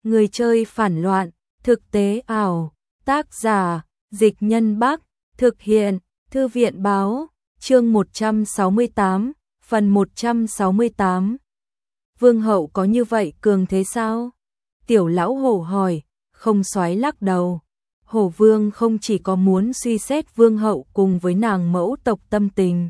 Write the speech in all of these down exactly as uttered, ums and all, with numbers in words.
Người chơi phản loạn, thực tế ảo, tác giả, Dịch Nhân Bắc, thực hiện, Thư viện báo, chương một trăm sáu mươi tám, phần một trăm sáu mươi tám. Vương hậu có như vậy cường thế sao? Tiểu lão hổ hỏi, không soái lắc đầu. Hổ vương không chỉ có muốn suy xét vương hậu cùng với nàng mẫu tộc tâm tình.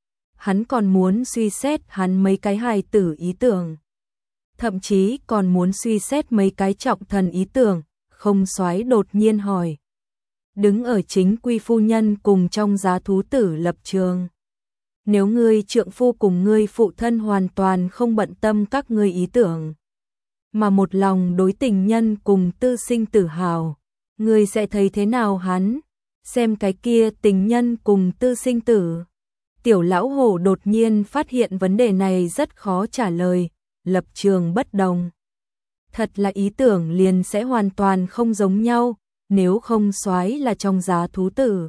Hắn còn muốn suy xét hắn mấy cái hài tử ý tưởng. Thậm chí còn muốn suy xét mấy cái trọng thần ý tưởng, không soái đột nhiên hỏi. Đứng ở chính quy phu nhân cùng trong giá thú tử lập trường. Nếu ngươi trượng phu cùng ngươi phụ thân hoàn toàn không bận tâm các ngươi ý tưởng, mà một lòng đối tình nhân cùng tư sinh tử hào, ngươi sẽ thấy thế nào hắn? Xem cái kia tình nhân cùng tư sinh tử. Tiểu lão hổ đột nhiên phát hiện vấn đề này rất khó trả lời, lập trường bất đồng. Thật là ý tưởng liền sẽ hoàn toàn không giống nhau, nếu không soái là trong giá thú tử.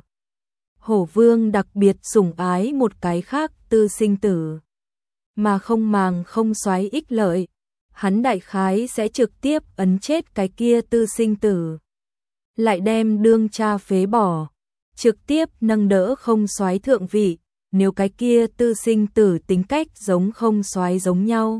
Hổ vương đặc biệt sủng ái một cái khác tư sinh tử, mà không màng không soái ích lợi, hắn đại khái sẽ trực tiếp ấn chết cái kia tư sinh tử, lại đem đương cha phế bỏ, trực tiếp nâng đỡ không soái thượng vị, nếu cái kia tư sinh tử tính cách giống không soái giống nhau.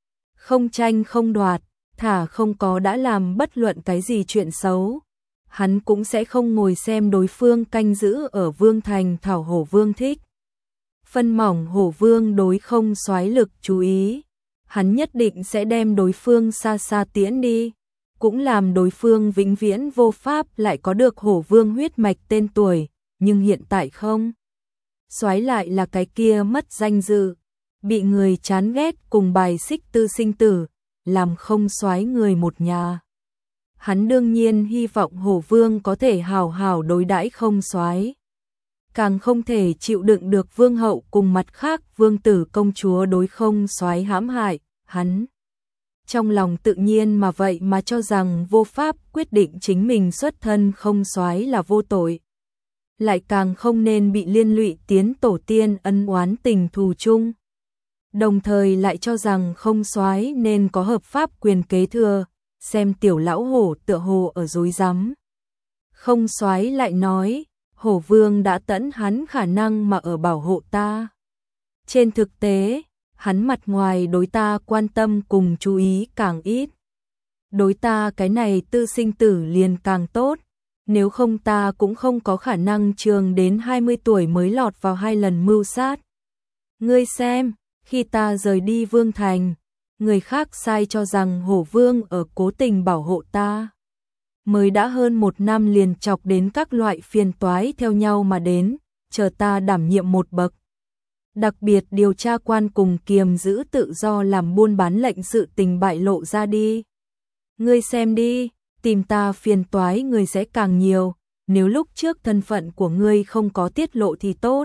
Không tranh không đoạt, thả không có đã làm bất luận cái gì chuyện xấu. Hắn cũng sẽ không ngồi xem đối phương canh giữ ở vương thành thảo hổ vương thích. Phân mỏng hổ vương đối không soái lực chú ý. Hắn nhất định sẽ đem đối phương xa xa tiễn đi. Cũng làm đối phương vĩnh viễn vô pháp lại có được hổ vương huyết mạch tên tuổi. Nhưng hiện tại không. Soái lại là cái kia mất danh dự. Bị người chán ghét cùng bài xích tư sinh tử. Làm không soái người một nhà. Hắn đương nhiên hy vọng hổ vương có thể hào hào đối đãi không soái, càng không thể chịu đựng được vương hậu cùng mặt khác vương tử công chúa đối không soái hãm hại. Hắn trong lòng tự nhiên mà vậy mà cho rằng vô pháp quyết định chính mình xuất thân không soái là vô tội, lại càng không nên bị liên lụy tiến tổ tiên ân oán tình thù chung, đồng thời lại cho rằng không soái nên có hợp pháp quyền kế thừa. Xem tiểu lão hổ tựa hồ ở dối rắm. Không soái lại nói, hổ vương đã tận hắn khả năng mà ở bảo hộ ta. Trên thực tế, hắn mặt ngoài đối ta quan tâm cùng chú ý càng ít. Đối ta cái này tư sinh tử liền càng tốt, nếu không ta cũng không có khả năng trường đến hai mươi tuổi mới lọt vào hai lần mưu sát. Ngươi xem, khi ta rời đi vương thành, người khác sai cho rằng hổ vương ở cố tình bảo hộ ta. Mới đã hơn một năm liền chọc đến các loại phiền toái theo nhau mà đến, chờ ta đảm nhiệm một bậc. Đặc biệt điều tra quan cùng kiềm giữ tự do làm buôn bán lệnh sự tình bại lộ ra đi. Ngươi xem đi, tìm ta phiền toái người sẽ càng nhiều, nếu lúc trước thân phận của ngươi không có tiết lộ thì tốt.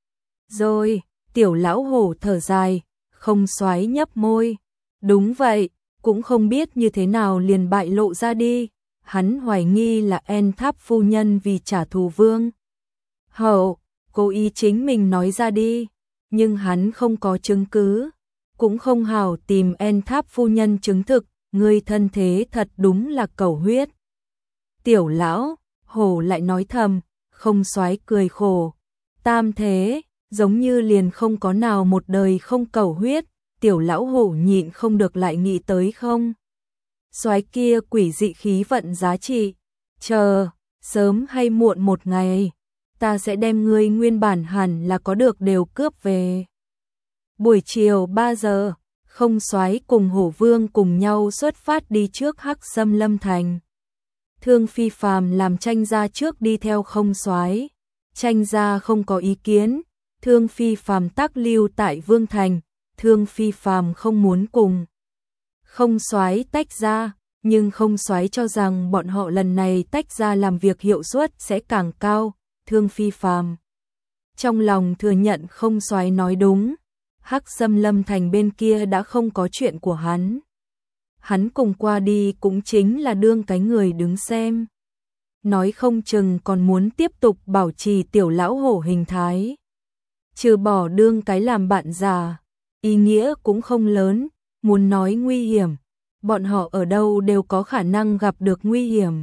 Rồi, tiểu lão hổ thở dài, không soái nhấp môi. Đúng vậy, cũng không biết như thế nào liền bại lộ ra đi. Hắn hoài nghi là En Tháp phu nhân vì trả thù vương hậu, cố ý chính mình nói ra đi. Nhưng hắn không có chứng cứ, cũng không hào tìm En Tháp phu nhân chứng thực. Ngươi thân thế thật đúng là cầu huyết. Tiểu lão hổ lại nói thầm, không soái cười khổ. Tam thế, giống như liền không có nào một đời không cầu huyết. Tiểu lão hổ nhịn không được lại nghĩ tới không soái kia quỷ dị khí vận giá trị. Chờ, sớm hay muộn một ngày, ta sẽ đem ngươi nguyên bản hẳn là có được đều cướp về. Buổi chiều ba giờ, không soái cùng hổ vương cùng nhau xuất phát đi trước Hắc Sâm Lâm Thành. Thương Phi Phàm làm Tranh gia trước đi theo không soái. Tranh gia không có ý kiến, Thương Phi Phàm tắc lưu tại Vương Thành. Thương Phi Phàm không muốn cùng không soái tách ra, nhưng không soái cho rằng bọn họ lần này tách ra làm việc hiệu suất sẽ càng cao. Thương Phi Phàm trong lòng thừa nhận không soái nói đúng, Hắc Sâm Lâm Thành bên kia đã không có chuyện của hắn. Hắn cùng qua đi cũng chính là đương cái người đứng xem. Nói không chừng còn muốn tiếp tục bảo trì tiểu lão hổ hình thái. Trừ bỏ đương cái làm bạn già, ý nghĩa cũng không lớn, muốn nói nguy hiểm, bọn họ ở đâu đều có khả năng gặp được nguy hiểm.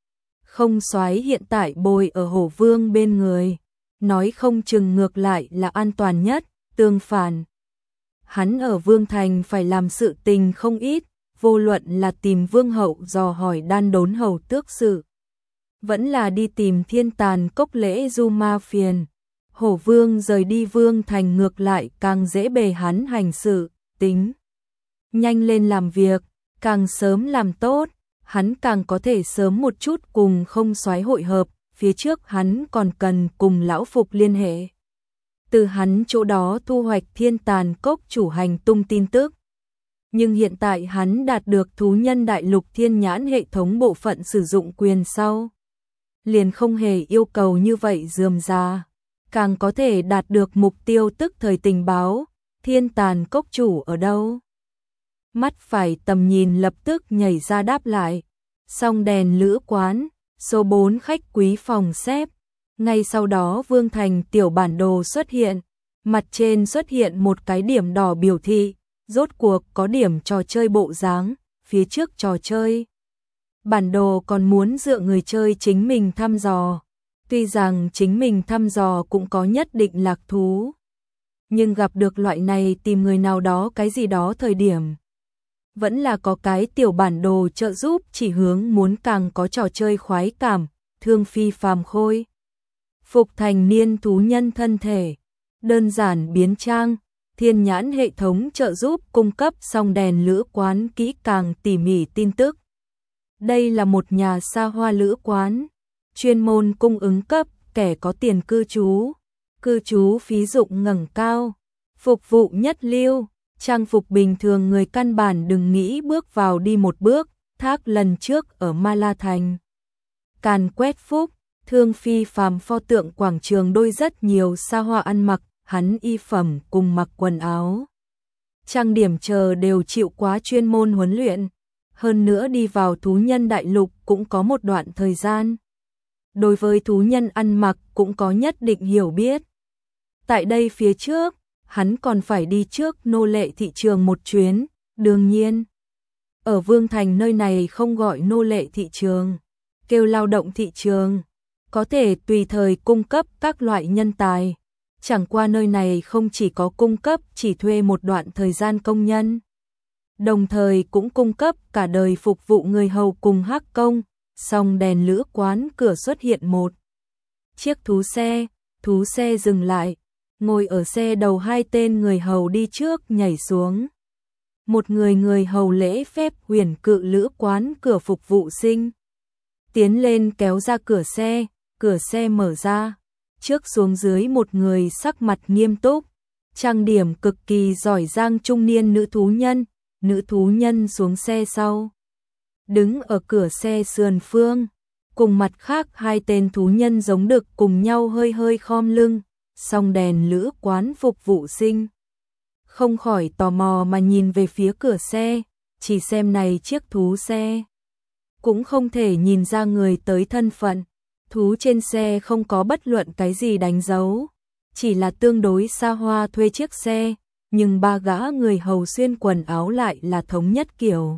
Không Soái hiện tại bồi ở Hổ Vương bên người, nói không chừng ngược lại là an toàn nhất, tương phản. Hắn ở Vương Thành phải làm sự tình không ít, vô luận là tìm Vương Hậu dò hỏi đan đốn hầu tước sự, vẫn là đi tìm Thiên Tàn Cốc lễ du ma phiền. Hổ Vương rời đi Vương Thành ngược lại càng dễ bề hắn hành sự, tính nhanh lên làm việc, càng sớm làm tốt, hắn càng có thể sớm một chút cùng Không Soái hội hợp, phía trước hắn còn cần cùng lão Phục liên hệ. Từ hắn chỗ đó thu hoạch Thiên Tàn Cốc chủ hành tung tin tức. Nhưng hiện tại hắn đạt được thú nhân đại lục thiên nhãn hệ thống bộ phận sử dụng quyền sau. Liền không hề yêu cầu như vậy rườm rà, càng có thể đạt được mục tiêu tức thời tình báo, Thiên Tàn Cốc chủ ở đâu. Mắt phải tầm nhìn lập tức nhảy ra đáp lại, song đèn lữ quán, số bốn khách quý phòng xếp. Ngay sau đó Vương Thành tiểu bản đồ xuất hiện, mặt trên xuất hiện một cái điểm đỏ biểu thị, rốt cuộc có điểm trò chơi bộ dáng, phía trước trò chơi. Bản đồ còn muốn dựa người chơi chính mình thăm dò, tuy rằng chính mình thăm dò cũng có nhất định lạc thú. Nhưng gặp được loại này tìm người nào đó cái gì đó thời điểm. Vẫn là có cái tiểu bản đồ trợ giúp chỉ hướng muốn càng có trò chơi khoái cảm, thương phi phàm khôi. Phục thành niên thú nhân thân thể, đơn giản biến trang, thiên nhãn hệ thống trợ giúp cung cấp song đèn lữ quán kỹ càng tỉ mỉ tin tức. Đây là một nhà xa hoa lữ quán, chuyên môn cung ứng cấp kẻ có tiền cư trú, cư trú phí dụng ngẩng cao, phục vụ nhất lưu, trang phục bình thường người căn bản đừng nghĩ bước vào đi một bước, thác lần trước ở Ma La Thành. Càn Quét Phúc, thương phi phàm pho tượng quảng trường đôi rất nhiều xa hoa ăn mặc, hắn y phẩm cùng mặc quần áo. Trang điểm chờ đều chịu quá chuyên môn huấn luyện, hơn nữa đi vào thú nhân đại lục cũng có một đoạn thời gian. Đối với thú nhân ăn mặc cũng có nhất định hiểu biết. Tại đây phía trước, hắn còn phải đi trước nô lệ thị trường một chuyến, đương nhiên. Ở Vương Thành nơi này không gọi nô lệ thị trường, kêu lao động thị trường, có thể tùy thời cung cấp các loại nhân tài. Chẳng qua nơi này không chỉ có cung cấp chỉ thuê một đoạn thời gian công nhân, đồng thời cũng cung cấp cả đời phục vụ người hầu cùng hắc công. Song đèn lữ quán cửa xuất hiện một chiếc thú xe, thú xe dừng lại, ngồi ở xe đầu hai tên người hầu đi trước nhảy xuống. Một người người hầu lễ phép huyền cự lữ quán cửa phục vụ sinh. Tiến lên kéo ra cửa xe, cửa xe mở ra. Trước xuống dưới một người sắc mặt nghiêm túc, trang điểm cực kỳ giỏi giang trung niên nữ thú nhân, nữ thú nhân xuống xe sau. Đứng ở cửa xe sườn phương, cùng mặt khác hai tên thú nhân giống đực cùng nhau hơi hơi khom lưng, song đèn lữ quán phục vụ sinh. Không khỏi tò mò mà nhìn về phía cửa xe, chỉ xem này chiếc thú xe. Cũng không thể nhìn ra người tới thân phận, thú trên xe không có bất luận cái gì đánh dấu, chỉ là tương đối xa hoa thuê chiếc xe, nhưng ba gã người hầu xuyên quần áo lại là thống nhất kiểu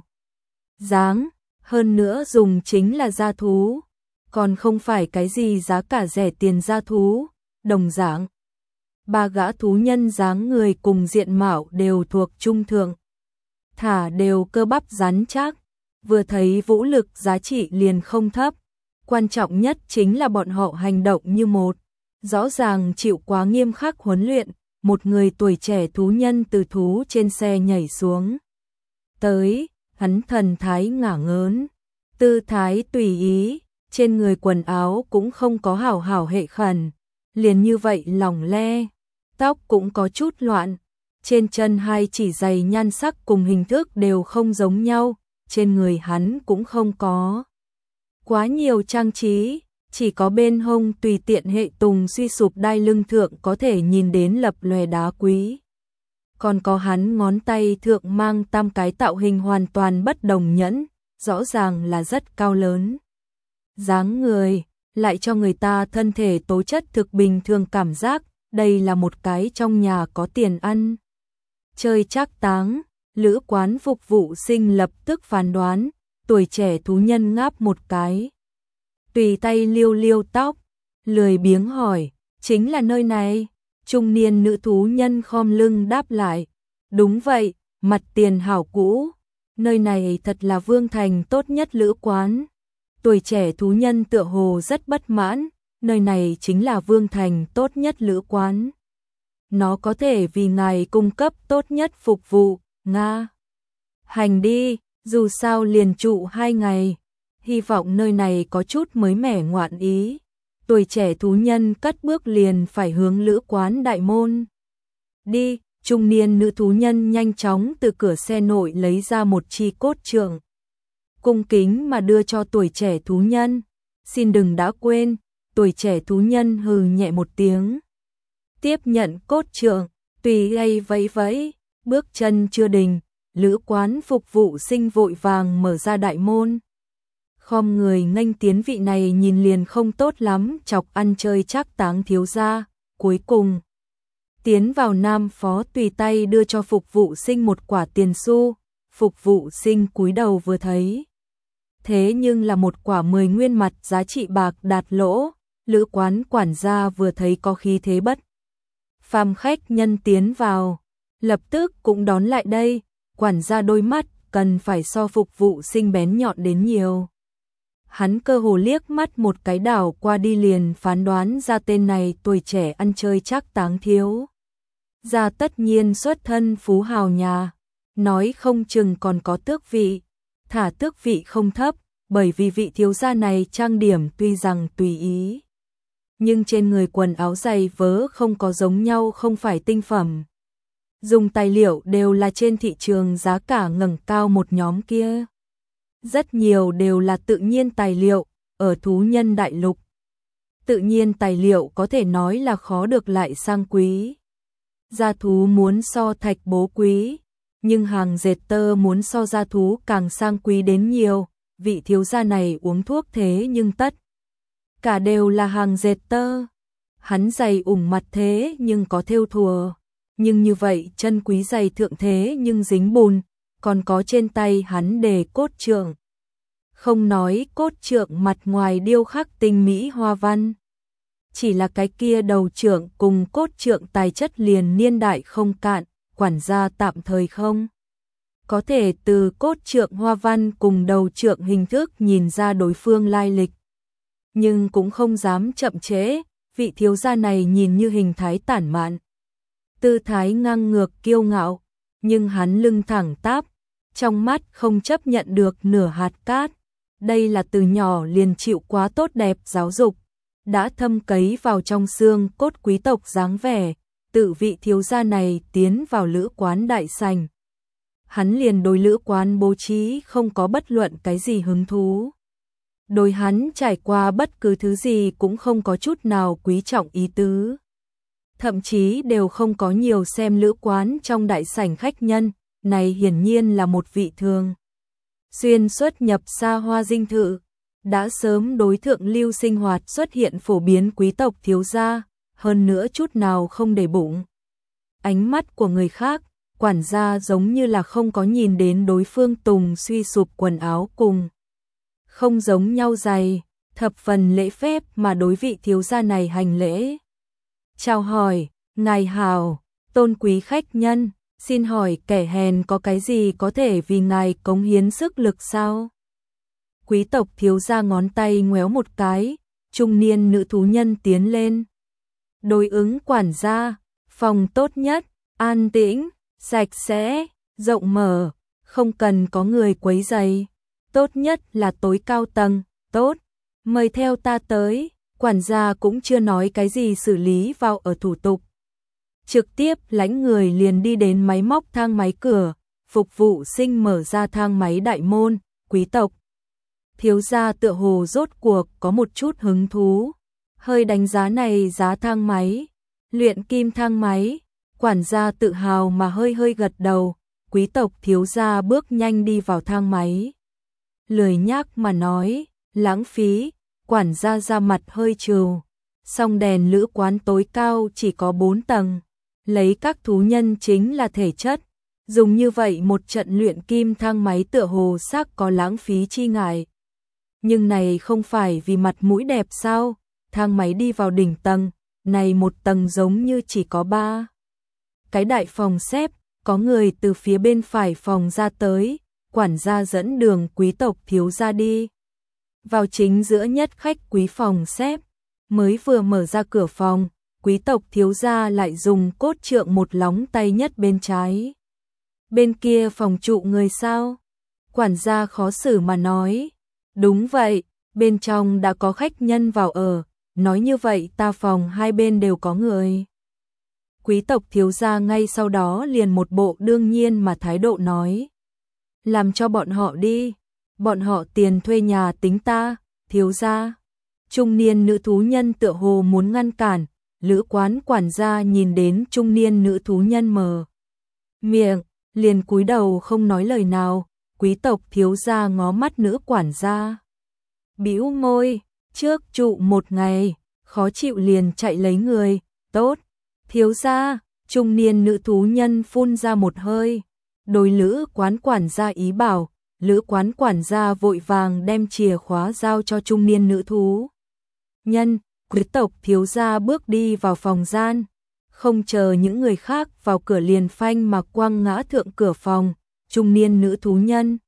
dáng, hơn nữa dùng chính là da thú, còn không phải cái gì giá cả rẻ tiền da thú, đồng dạng. Ba gã thú nhân dáng người cùng diện mạo đều thuộc trung thượng, thả đều cơ bắp rắn chắc, vừa thấy vũ lực giá trị liền không thấp. Quan trọng nhất chính là bọn họ hành động như một, rõ ràng chịu quá nghiêm khắc huấn luyện, một người tuổi trẻ thú nhân từ thú trên xe nhảy xuống. Tới, hắn thần thái ngả ngớn, tư thái tùy ý, trên người quần áo cũng không có hảo hảo hệ khẩn, liền như vậy lỏng le, tóc cũng có chút loạn, trên chân hai chỉ giày nhan sắc cùng hình thức đều không giống nhau, trên người hắn cũng không có quá nhiều trang trí, chỉ có bên hông tùy tiện hệ tùng suy sụp đai lưng thượng có thể nhìn đến lập lòe đá quý. Còn có hắn ngón tay thượng mang tam cái tạo hình hoàn toàn bất đồng nhẫn, rõ ràng là rất cao lớn. Dáng người, lại cho người ta thân thể tố chất thực bình thường cảm giác, đây là một cái trong nhà có tiền ăn. Chơi trác táng, Lữ quán phục vụ sinh lập tức phán đoán, tuổi trẻ thú nhân ngáp một cái. Tùy tay liêu liêu tóc, lười biếng hỏi, chính là nơi này. Trung niên nữ thú nhân khom lưng đáp lại, đúng vậy, mặt tiền hảo cũ, nơi này thật là vương thành tốt nhất lữ quán. Tuổi trẻ thú nhân tựa hồ rất bất mãn, nơi này chính là vương thành tốt nhất lữ quán. Nó có thể vì ngài cung cấp tốt nhất phục vụ, Nga. Hành đi, dù sao liền trụ hai ngày, hy vọng nơi này có chút mới mẻ ngoạn ý. Tuổi trẻ thú nhân cất bước liền phải hướng lữ quán đại môn. Đi, trung niên nữ thú nhân nhanh chóng từ cửa xe nội lấy ra một chi cốt trượng. Cung kính mà đưa cho tuổi trẻ thú nhân. Xin đừng đã quên, tuổi trẻ thú nhân hừ nhẹ một tiếng. Tiếp nhận cốt trượng, tùy gay vẫy vẫy, bước chân chưa đình, lữ quán phục vụ sinh vội vàng mở ra đại môn. Khom người nghênh tiến vị này nhìn liền không tốt lắm, chọc ăn chơi chắc táng thiếu gia. Cuối cùng, tiến vào nam phó tùy tay đưa cho phục vụ sinh một quả tiền xu. Phục vụ sinh cúi đầu vừa thấy, thế nhưng là một quả mười nguyên mặt giá trị bạc đạt lỗ. Lữ quán quản gia vừa thấy có khí thế bất phàm khách nhân tiến vào, lập tức cũng đón lại đây. Quản gia đôi mắt cần phải so phục vụ sinh bén nhọn đến nhiều. Hắn cơ hồ liếc mắt một cái đảo qua đi liền phán đoán ra tên này tuổi trẻ ăn chơi chắc táng thiếu gia tất nhiên xuất thân phú hào nhà, nói không chừng còn có tước vị, thả tước vị không thấp, bởi vì vị thiếu gia này trang điểm tuy rằng tùy ý, nhưng trên người quần áo giày vớ không có giống nhau, không phải tinh phẩm. Dùng tài liệu đều là trên thị trường giá cả ngẩng cao một nhóm kia. Rất nhiều đều là tự nhiên tài liệu, ở thú nhân đại lục. Tự nhiên tài liệu có thể nói là khó được lại sang quý. Gia thú muốn so thạch bố quý, nhưng hàng dệt tơ muốn so gia thú càng sang quý đến nhiều. Vị thiếu gia này uống thuốc thế nhưng tất cả đều là hàng dệt tơ. Hắn giày ủng mặt thế nhưng có thêu thùa, nhưng như vậy chân quý giày thượng thế nhưng dính bùn, còn có trên tay hắn đề cốt trượng. Không nói cốt trượng mặt ngoài điêu khắc tinh mỹ hoa văn, chỉ là cái kia đầu trượng cùng cốt trượng tài chất liền niên đại không cạn, quản gia tạm thời không có thể từ cốt trượng hoa văn cùng đầu trượng hình thức nhìn ra đối phương lai lịch. Nhưng cũng không dám chậm trễ, vị thiếu gia này nhìn như hình thái tản mạn, tư thái ngang ngược kiêu ngạo, nhưng hắn lưng thẳng tắp, trong mắt không chấp nhận được nửa hạt cát. Đây là từ nhỏ liền chịu quá tốt đẹp giáo dục, đã thâm cấy vào trong xương cốt quý tộc dáng vẻ. Tự vị thiếu gia này tiến vào lữ quán đại sảnh, hắn liền đối lữ quán bố trí không có bất luận cái gì hứng thú. Đối hắn trải qua bất cứ thứ gì cũng không có chút nào quý trọng ý tứ. Thậm chí đều không có nhiều xem lữ quán trong đại sảnh khách nhân, này hiển nhiên là một vị thường xuyên xuất nhập xa hoa dinh thự, đã sớm đối thượng lưu sinh hoạt xuất hiện phổ biến quý tộc thiếu gia, hơn nữa chút nào không để bụng ánh mắt của người khác. Quản gia giống như là không có nhìn đến đối phương tùng suy sụp quần áo cùng không giống nhau giày, thập phần lễ phép mà đối vị thiếu gia này hành lễ. Chào hỏi, ngài hào, tôn quý khách nhân, xin hỏi kẻ hèn có cái gì có thể vì ngài cống hiến sức lực sao? Quý tộc thiếu gia ngón tay ngoéo một cái, trung niên nữ thú nhân tiến lên. Đối ứng quản gia, phòng tốt nhất, an tĩnh, sạch sẽ, rộng mở, không cần có người quấy rầy. Tốt nhất là tối cao tầng, tốt, mời theo ta tới. Quản gia cũng chưa nói cái gì xử lý vào ở thủ tục, trực tiếp lãnh người liền đi đến máy móc thang máy cửa. Phục vụ sinh mở ra thang máy đại môn. Quý tộc thiếu gia tựa hồ rốt cuộc có một chút hứng thú, hơi đánh giá này giá thang máy, luyện kim thang máy. Quản gia tự hào mà hơi hơi gật đầu. Quý tộc thiếu gia bước nhanh đi vào thang máy, lười nhác mà nói, lãng phí. Quản gia ra mặt hơi trừ, song đèn lữ quán tối cao chỉ có bốn tầng, lấy các thú nhân chính là thể chất, Dùng như vậy một trận luyện kim thang máy tựa hồ xác có lãng phí chi ngại. Nhưng này không phải vì mặt mũi đẹp sao? Thang máy đi vào đỉnh tầng, này một tầng giống như chỉ có ba cái đại phòng xếp, có người từ phía bên phải phòng ra tới, quản gia dẫn đường quý tộc thiếu gia đi vào chính giữa nhất khách quý phòng xếp. Mới vừa mở ra cửa phòng, quý tộc thiếu gia lại dùng cốt trượng một lóng tay nhất bên trái. Bên kia phòng trụ người sao? Quản gia khó xử mà nói. Đúng vậy, bên trong đã có khách nhân vào ở, nói như vậy ta phòng hai bên đều có người. Quý tộc thiếu gia ngay sau đó liền một bộ đương nhiên mà thái độ nói. Làm cho bọn họ đi, bọn họ tiền thuê nhà tính ta, thiếu gia. Trung niên nữ thú nhân tựa hồ muốn ngăn cản, lữ quán quản gia nhìn đến trung niên nữ thú nhân mờ miệng, liền cúi đầu không nói lời nào. Quý tộc thiếu gia ngó mắt nữ quản gia, bĩu môi, trước trụ một ngày, khó chịu liền chạy lấy người. Tốt, thiếu gia. Trung niên nữ thú nhân phun ra một hơi, đối lữ quán quản gia ý bảo. Lữ quán quản gia vội vàng đem chìa khóa giao cho trung niên nữ thú nhân. Quý tộc thiếu gia bước đi vào phòng gian, không chờ những người khác vào cửa liền phanh mà quăng ngã thượng cửa phòng. Trung niên nữ thú nhân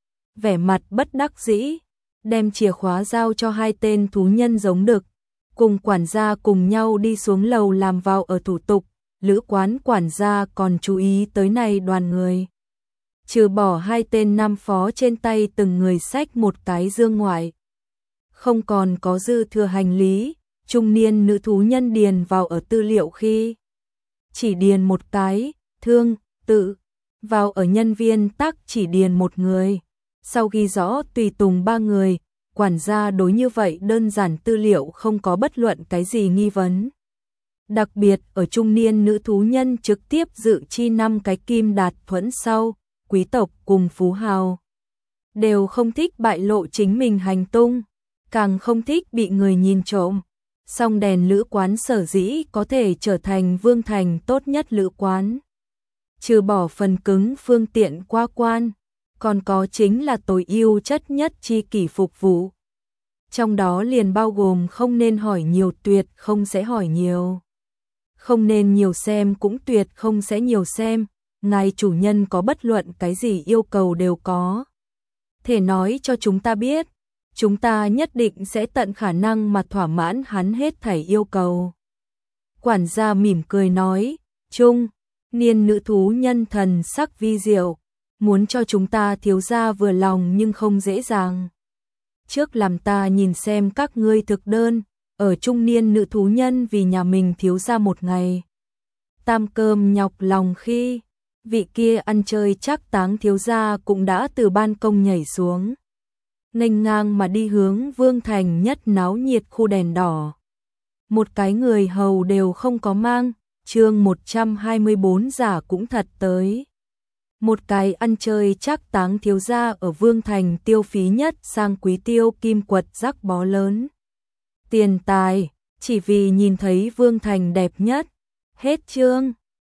vẻ mặt bất đắc dĩ, đem chìa khóa giao cho hai tên thú nhân giống đực, cùng quản gia cùng nhau đi xuống lầu làm vào ở thủ tục. Lữ quán quản gia còn chú ý tới này đoàn người, trừ bỏ hai tên nam phó trên tay từng người xách một cái dương ngoại, không còn có dư thừa hành lý. Trung niên nữ thú nhân điền vào ở tư liệu khi chỉ điền một cái, thương, tự, vào ở nhân viên tắc chỉ điền một người. Sau ghi rõ tùy tùng ba người, quản gia đối như vậy đơn giản tư liệu không có bất luận cái gì nghi vấn. Đặc biệt ở trung niên nữ thú nhân trực tiếp dự chi năm cái kim đạt thuẫn sau, quý tộc cùng phú hào đều không thích bại lộ chính mình hành tung, càng không thích bị người nhìn trộm. Song đèn lữ quán sở dĩ có thể trở thành Vương Thành tốt nhất lữ quán, trừ bỏ phần cứng phương tiện qua quan, còn có chính là tối ưu chất nhất chi kỷ phục vụ. Trong đó liền bao gồm không nên hỏi nhiều tuyệt không sẽ hỏi nhiều, không nên nhiều xem cũng tuyệt không sẽ nhiều xem. Ngài chủ nhân có bất luận cái gì yêu cầu đều có thể nói cho chúng ta biết, chúng ta nhất định sẽ tận khả năng mà thỏa mãn hắn hết thảy yêu cầu. Quản gia mỉm cười nói. Trung niên nữ thú nhân thần sắc vi diệu, muốn cho chúng ta thiếu gia vừa lòng nhưng không dễ dàng. Trước làm ta nhìn xem các ngươi thực đơn. Ở trung niên nữ thú nhân vì nhà mình thiếu gia một ngày tam cơm nhọc lòng khi, vị kia ăn chơi chắc táng thiếu gia cũng đã từ ban công nhảy xuống, nghênh ngang mà đi hướng Vương Thành nhất náo nhiệt khu đèn đỏ. Một cái người hầu đều không có mang. Chương một trăm hai mươi bốn giả cũng thật tới. Một cái ăn chơi chắc táng thiếu gia ở Vương Thành tiêu phí nhất sang quý tiêu kim quật rắc bó lớn tiền tài, chỉ vì nhìn thấy Vương Thành đẹp nhất. Hết chương.